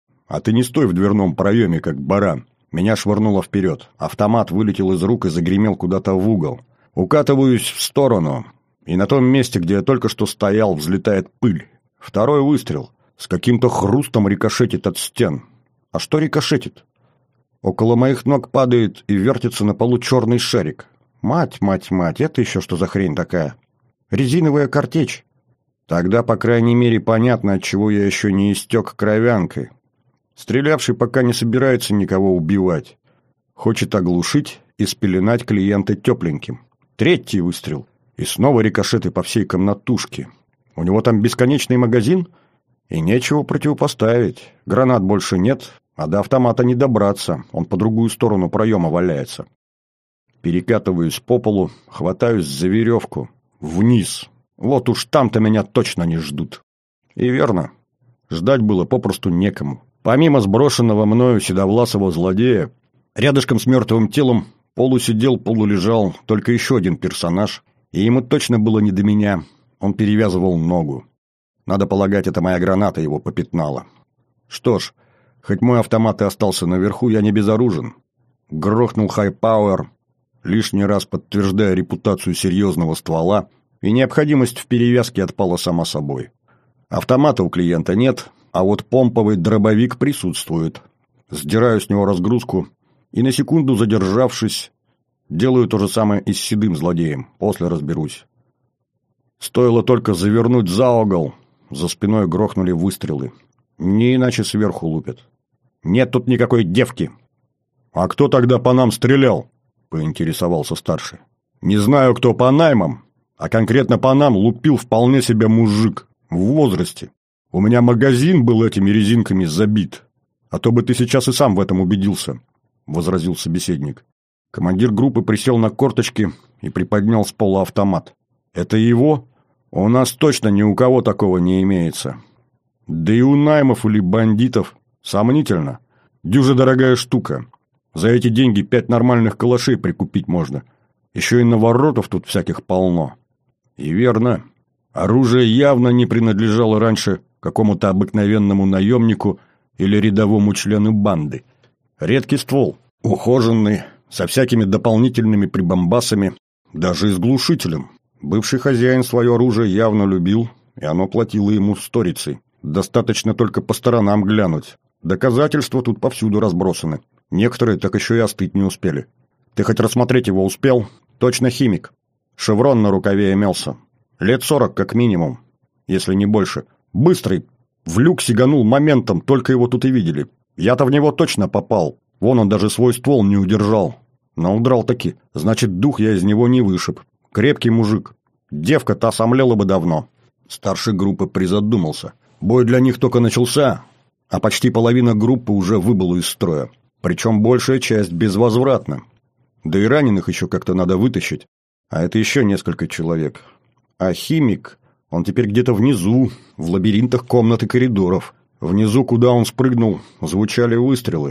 А ты не стой в дверном проеме, как баран. Меня швырнуло вперед. Автомат вылетел из рук и загремел куда-то в угол. Укатываюсь в сторону, и на том месте, где я только что стоял, взлетает пыль. Второй выстрел. С каким-то хрустом рикошетит от стен. А что рикошетит? Около моих ног падает и вертится на полу черный шарик. Мать, это еще что за хрень такая? Резиновая картечь. Тогда, по крайней мере, понятно, отчего я еще не истек кровянкой. Стрелявший пока не собирается никого убивать. Хочет оглушить и спеленать клиента тепленьким. Третий выстрел. И снова рикошеты по всей комнатушке. У него там бесконечный магазин, и нечего противопоставить. Гранат больше нет, а до автомата не добраться. Он по другую сторону проема валяется. Перекатываюсь по полу, хватаюсь за веревку. Вниз. Вот уж там-то меня точно не ждут. И верно. Ждать было попросту некому. Помимо сброшенного мною седовласого злодея, рядышком с мертвым телом полусидел, полулежал только еще один персонаж, и ему точно было не до меня. Он перевязывал ногу. Надо полагать, это моя граната его попятнала. Что ж, хоть мой автомат и остался наверху, я не безоружен. Грохнул хай-пауэр, лишний раз подтверждая репутацию серьезного ствола, и необходимость в перевязке отпала сама собой. Автомата у клиента нет, а вот помповый дробовик присутствует. Сдираю с него разгрузку и, на секунду задержавшись, делаю то же самое и с седым злодеем. После разберусь. Стоило только завернуть за угол, за спиной грохнули выстрелы. Не иначе сверху лупят. Нет тут никакой девки. «А кто тогда по нам стрелял?» — поинтересовался старший. «Не знаю, кто по наймам, а конкретно по нам лупил вполне себе мужик в возрасте. У меня магазин был этими резинками забит. А то бы ты сейчас и сам в этом убедился», — возразил собеседник. Командир группы присел на корточки и приподнял с пола автомат. «Это его? У нас точно ни у кого такого не имеется. Да и у наймов или бандитов сомнительно. Дюжа дорогая штука. За эти деньги 5 нормальных калашей прикупить можно. Еще и наворотов тут всяких полно». И верно. Оружие явно не принадлежало раньше какому-то обыкновенному наемнику или рядовому члену банды. Редкий ствол, ухоженный, со всякими дополнительными прибамбасами, даже и с глушителем. Бывший хозяин свое оружие явно любил, и оно платило ему сторицей. Достаточно только по сторонам глянуть. Доказательства тут повсюду разбросаны. Некоторые так еще и остыть не успели. Ты хоть рассмотреть его успел? Точно химик. Шеврон на рукаве имелся. Лет 40 как минимум, если не больше. Быстрый. В люк сиганул моментом, только его тут и видели. Я-то в него точно попал. Вон он даже свой ствол не удержал. Но удрал таки. Значит, дух я из него не вышиб. Крепкий мужик. Девка та сомлела бы давно. Старший группы призадумался. Бой для них только начался, а почти половина группы уже выбыла из строя. Причем большая часть безвозвратно. Да и раненых еще как-то надо вытащить. А это еще несколько человек. А химик, он теперь где-то внизу, в лабиринтах комнат и коридоров. Внизу, куда он спрыгнул, звучали выстрелы.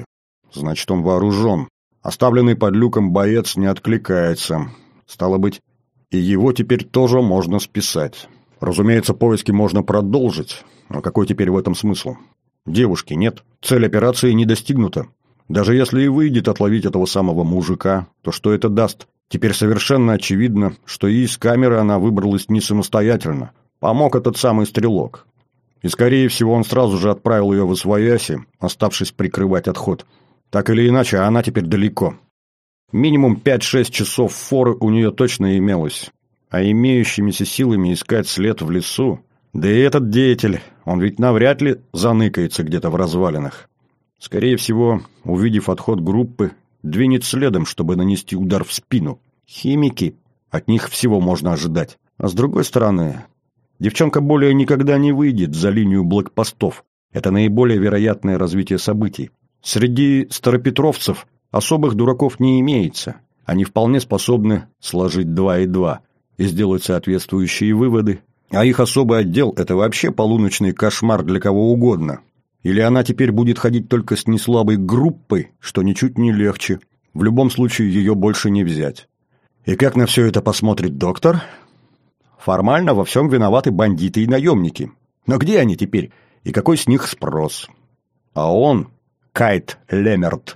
Значит, он вооружен. Оставленный под люком боец не откликается. Стало быть, и его теперь тоже можно списать. Разумеется, поиски можно продолжить. Но какой теперь в этом смысл? Девушки нет. Цель операции не достигнута. Даже если и выйдет отловить этого самого мужика, то что это даст? Теперь совершенно очевидно, что и из камеры она выбралась не самостоятельно. Помог этот самый стрелок. И, скорее всего, он сразу же отправил ее в освояси, оставшись прикрывать отход. Так или иначе, она теперь далеко. Минимум 5-6 часов форы у нее точно имелось. А имеющимися силами искать след в лесу... Да и этот деятель, он ведь навряд ли заныкается где-то в развалинах. Скорее всего, увидев отход группы, двинет следом, чтобы нанести удар в спину. Химики, от них всего можно ожидать. А с другой стороны, девчонка более никогда не выйдет за линию блокпостов. Это наиболее вероятное развитие событий. Среди старопетровцев особых дураков не имеется. Они вполне способны сложить 2 и 2 и сделать соответствующие выводы. А их особый отдел – это вообще полуночный кошмар для кого угодно. Или она теперь будет ходить только с неслабой группой, что ничуть не легче. В любом случае ее больше не взять. И как на все это посмотрит доктор? Формально во всем виноваты бандиты и наемники. Но где они теперь? И какой с них спрос? А он, Кайт Лемерт,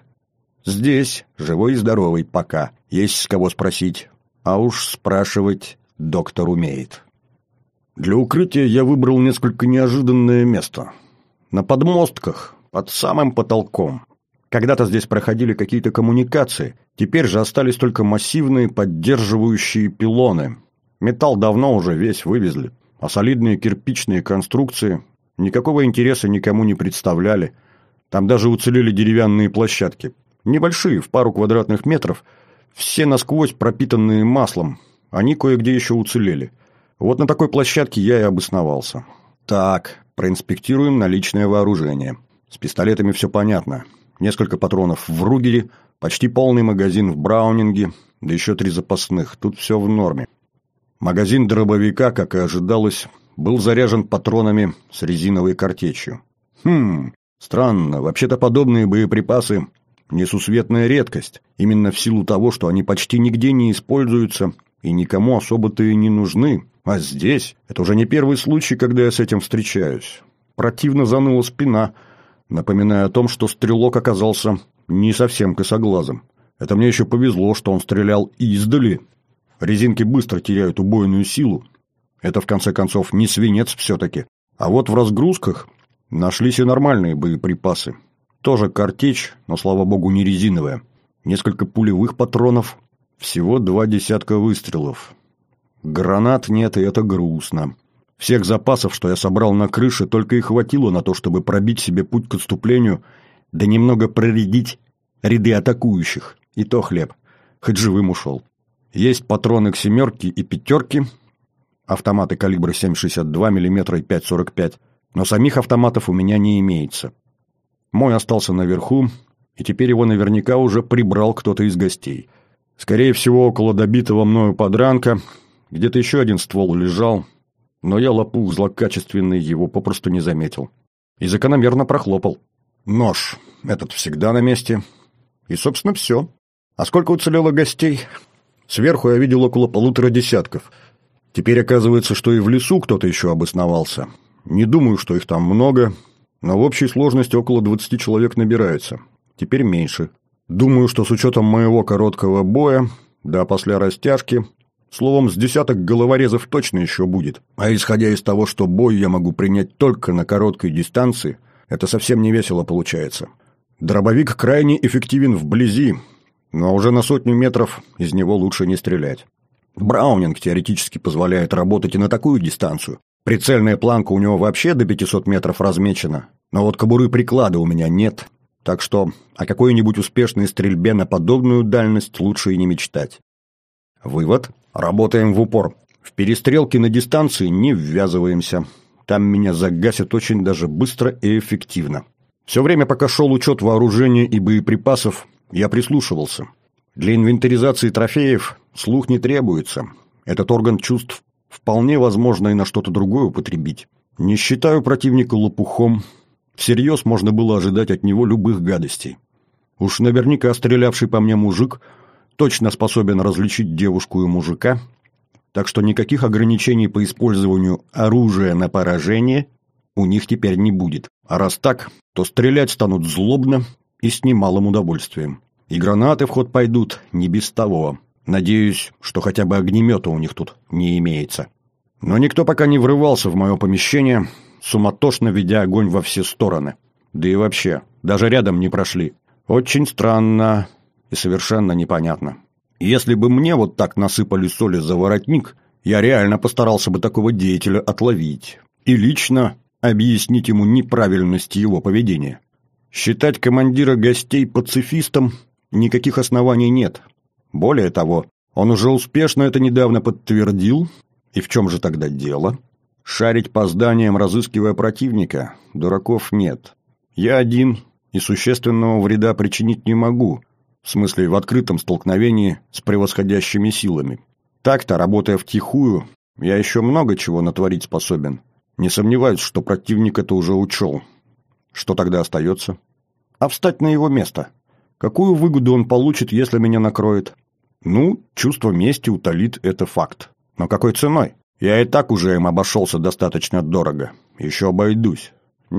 здесь, живой и здоровый пока. Есть с кого спросить. А уж спрашивать доктор умеет. Для укрытия я выбрал несколько неожиданное место. На подмостках, под самым потолком. Когда-то здесь проходили какие-то коммуникации, теперь же остались только массивные поддерживающие пилоны. Металл давно уже весь вывезли, а солидные кирпичные конструкции никакого интереса никому не представляли. Там даже уцелели деревянные площадки. Небольшие, в пару квадратных метров, все насквозь пропитанные маслом. Они кое-где еще уцелели. Вот на такой площадке я и обосновался. Так, проинспектируем наличное вооружение. С пистолетами все понятно. Несколько патронов в Ругере, почти полный магазин в Браунинге, да еще 3 запасных. Тут все в норме. Магазин дробовика, как и ожидалось, был заряжен патронами с резиновой картечью. Странно. Вообще-то подобные боеприпасы несусветная редкость. Именно в силу того, что они почти нигде не используются и никому особо-то и не нужны. А здесь это уже не первый случай, когда я с этим встречаюсь. Противно заныла спина, напоминая о том, что стрелок оказался не совсем косоглазым. Это мне еще повезло, что он стрелял издали. Резинки быстро теряют убойную силу. Это, в конце концов, не свинец все-таки. А вот в разгрузках нашлись и нормальные боеприпасы. Тоже картечь, но, слава богу, не резиновая. Несколько пулевых патронов, всего 2 десятка выстрелов. Гранат нет, и это грустно. Всех запасов, что я собрал на крыше, только и хватило на то, чтобы пробить себе путь к отступлению, да немного проредить ряды атакующих. И то хлеб. Хоть живым ушел. Есть патроны к 7-ке и 5-ке, автоматы калибра 7,62 мм и 5,45, но самих автоматов у меня не имеется. Мой остался наверху, и теперь его наверняка уже прибрал кто-то из гостей. Скорее всего, около добитого мною подранка где-то еще один ствол лежал, но я, лопух злокачественный, его попросту не заметил. И закономерно прохлопал. Нож этот всегда на месте. И, собственно, все. А сколько уцелело гостей? Сверху я видел около 1,5 десятка. Теперь оказывается, что и в лесу кто-то еще обосновался. Не думаю, что их там много, но в общей сложности около 20 человек набирается. Теперь меньше. Думаю, что с учетом моего короткого боя, да после растяжки, словом, с десяток головорезов точно еще будет. А исходя из того, что бой я могу принять только на короткой дистанции, это совсем не весело получается. Дробовик крайне эффективен вблизи, но уже на 100 метров из него лучше не стрелять. Браунинг теоретически позволяет работать и на такую дистанцию. Прицельная планка у него вообще до 500 метров размечена, но вот кобуры приклада у меня нет, так что о какой-нибудь успешной стрельбе на подобную дальность лучше и не мечтать. Вывод. Работаем в упор. В перестрелки на дистанции не ввязываемся. Там меня загасят очень даже быстро и эффективно. Все время, пока шел учет вооружения и боеприпасов, я прислушивался. Для инвентаризации трофеев слух не требуется. Этот орган чувств вполне возможно и на что-то другое употребить. Не считаю противника лопухом. Всерьез можно было ожидать от него любых гадостей. Уж наверняка стрелявший по мне мужик точно способен различить девушку и мужика, так что никаких ограничений по использованию оружия на поражение у них теперь не будет. А раз так, то стрелять станут злобно и с немалым удовольствием. И гранаты в ход пойдут не без того. Надеюсь, что хотя бы огнемета у них тут не имеется. Но никто пока не врывался в мое помещение, суматошно ведя огонь во все стороны. Да и вообще, даже рядом не прошли. Очень странно и совершенно непонятно. Если бы мне вот так насыпали соли за воротник, я реально постарался бы такого деятеля отловить. И лично объяснить ему неправильность его поведения. Считать командира гостей пацифистом никаких оснований нет. Более того, он уже успешно это недавно подтвердил. И в чем же тогда дело? Шарить по зданиям, разыскивая противника, дураков нет. Я один и существенного вреда причинить не могу, в смысле в открытом столкновении с превосходящими силами. Так-то, работая втихую, я еще много чего натворить способен. Не сомневаюсь, что противник это уже учел. Что тогда остается? А встать на его место. Какую выгоду он получит, если меня накроет? Ну, чувство мести утолит, это факт. Но какой ценой? Я и так уже им обошелся достаточно дорого. Еще обойдусь.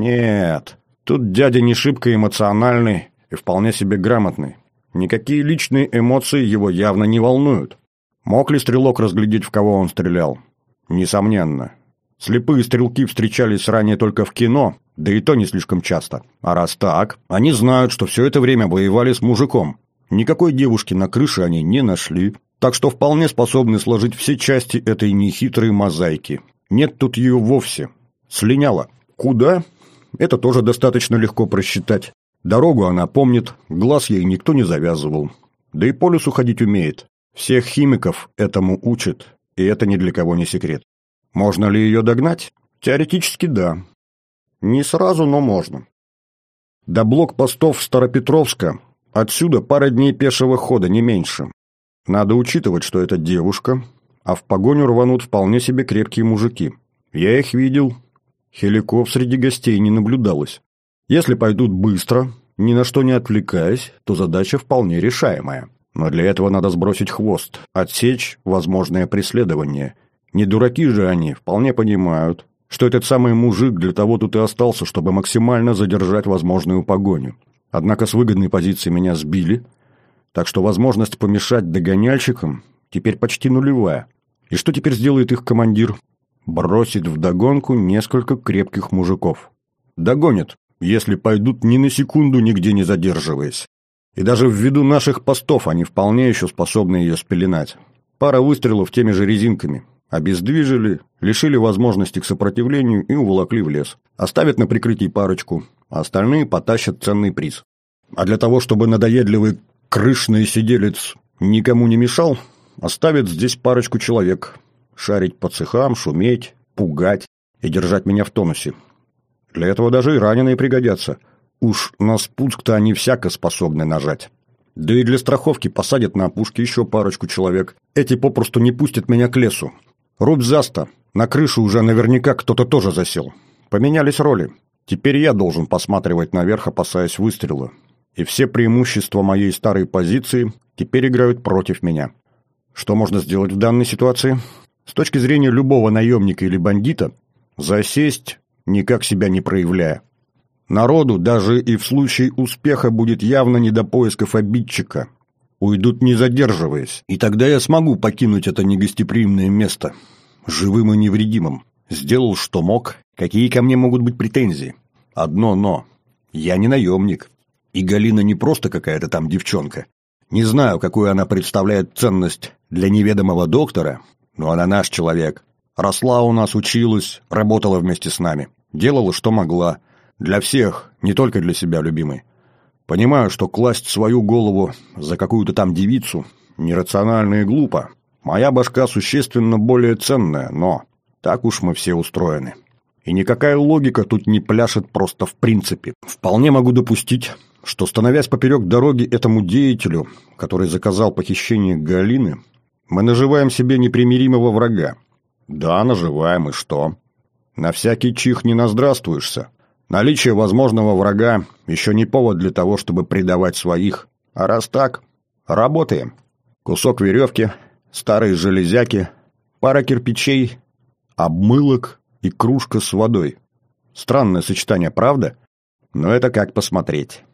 Нет, тут дядя не шибко эмоциональный и вполне себе грамотный. Никакие личные эмоции его явно не волнуют. Мог ли стрелок разглядеть, в кого он стрелял? Несомненно. Слепые стрелки встречались ранее только в кино, да и то не слишком часто. А раз так, они знают, что все это время воевали с мужиком. Никакой девушки на крыше они не нашли, так что вполне способны сложить все части этой нехитрой мозаики. Нет тут ее вовсе. Слиняла. Куда? Это тоже достаточно легко просчитать. Дорогу она помнит, глаз ей никто не завязывал. Да и по лесу ходить умеет. Всех химиков этому учат, и это ни для кого не секрет. Можно ли ее догнать? Теоретически да. Не сразу, но можно. До блокпостов Старопетровска отсюда пара дней пешего хода, не меньше. Надо учитывать, что это девушка, а в погоню рванут вполне себе крепкие мужики. Я их видел. Хиляков среди гостей не наблюдалось. Если пойдут быстро, ни на что не отвлекаясь, то задача вполне решаемая. Но для этого надо сбросить хвост, отсечь возможное преследование. Не дураки же они, вполне понимают, что этот самый мужик для того тут и остался, чтобы максимально задержать возможную погоню. Однако с выгодной позиции меня сбили, так что возможность помешать догоняльщикам теперь почти нулевая. И что теперь сделает их командир? Бросит вдогонку несколько крепких мужиков. Догонит, если пойдут ни на секунду нигде не задерживаясь. И даже ввиду наших постов они вполне еще способны ее спеленать. Пара выстрелов теми же резинками. Обездвижили, лишили возможности к сопротивлению и уволокли в лес. Оставят на прикрытии парочку, а остальные потащат ценный приз. А для того, чтобы надоедливый крышный сиделец никому не мешал, оставят здесь парочку человек. Шарить по цехам, шуметь, пугать и держать меня в тонусе. Для этого даже и раненые пригодятся. Уж на спуск-то они всяко способны нажать. Да и для страховки посадят на опушке еще парочку человек. Эти попросту не пустят меня к лесу. Рубь заста. На крышу уже наверняка кто-то тоже засел. Поменялись роли. Теперь я должен посматривать наверх, опасаясь выстрела. И все преимущества моей старой позиции теперь играют против меня. Что можно сделать в данной ситуации? С точки зрения любого наемника или бандита, засесть, никак себя не проявляя. Народу даже и в случае успеха будет явно не до поисков обидчика. Уйдут не задерживаясь, и тогда я смогу покинуть это негостеприимное место. Живым и невредимым. Сделал, что мог. Какие ко мне могут быть претензии? Одно «но». Я не наемник. И Галина не просто какая-то там девчонка. Не знаю, какую она представляет ценность для неведомого доктора, но она наш человек. Росла у нас, училась, работала вместе с нами. Делала, что могла. Для всех, не только для себя, любимый. Понимаю, что класть свою голову за какую-то там девицу нерационально и глупо. Моя башка существенно более ценная, но так уж мы все устроены. И никакая логика тут не пляшет просто в принципе. Вполне могу допустить, что, становясь поперек дороги этому деятелю, который заказал похищение Галины, мы наживаем себе непримиримого врага. Да, наживаем, и что? На всякий чих не наздравствуешься. Наличие возможного врага еще не повод для того, чтобы предавать своих. А раз так, работаем. Кусок веревки, старые железяки, пара кирпичей, обмылок и кружка с водой. Странное сочетание, правда? Но это как посмотреть.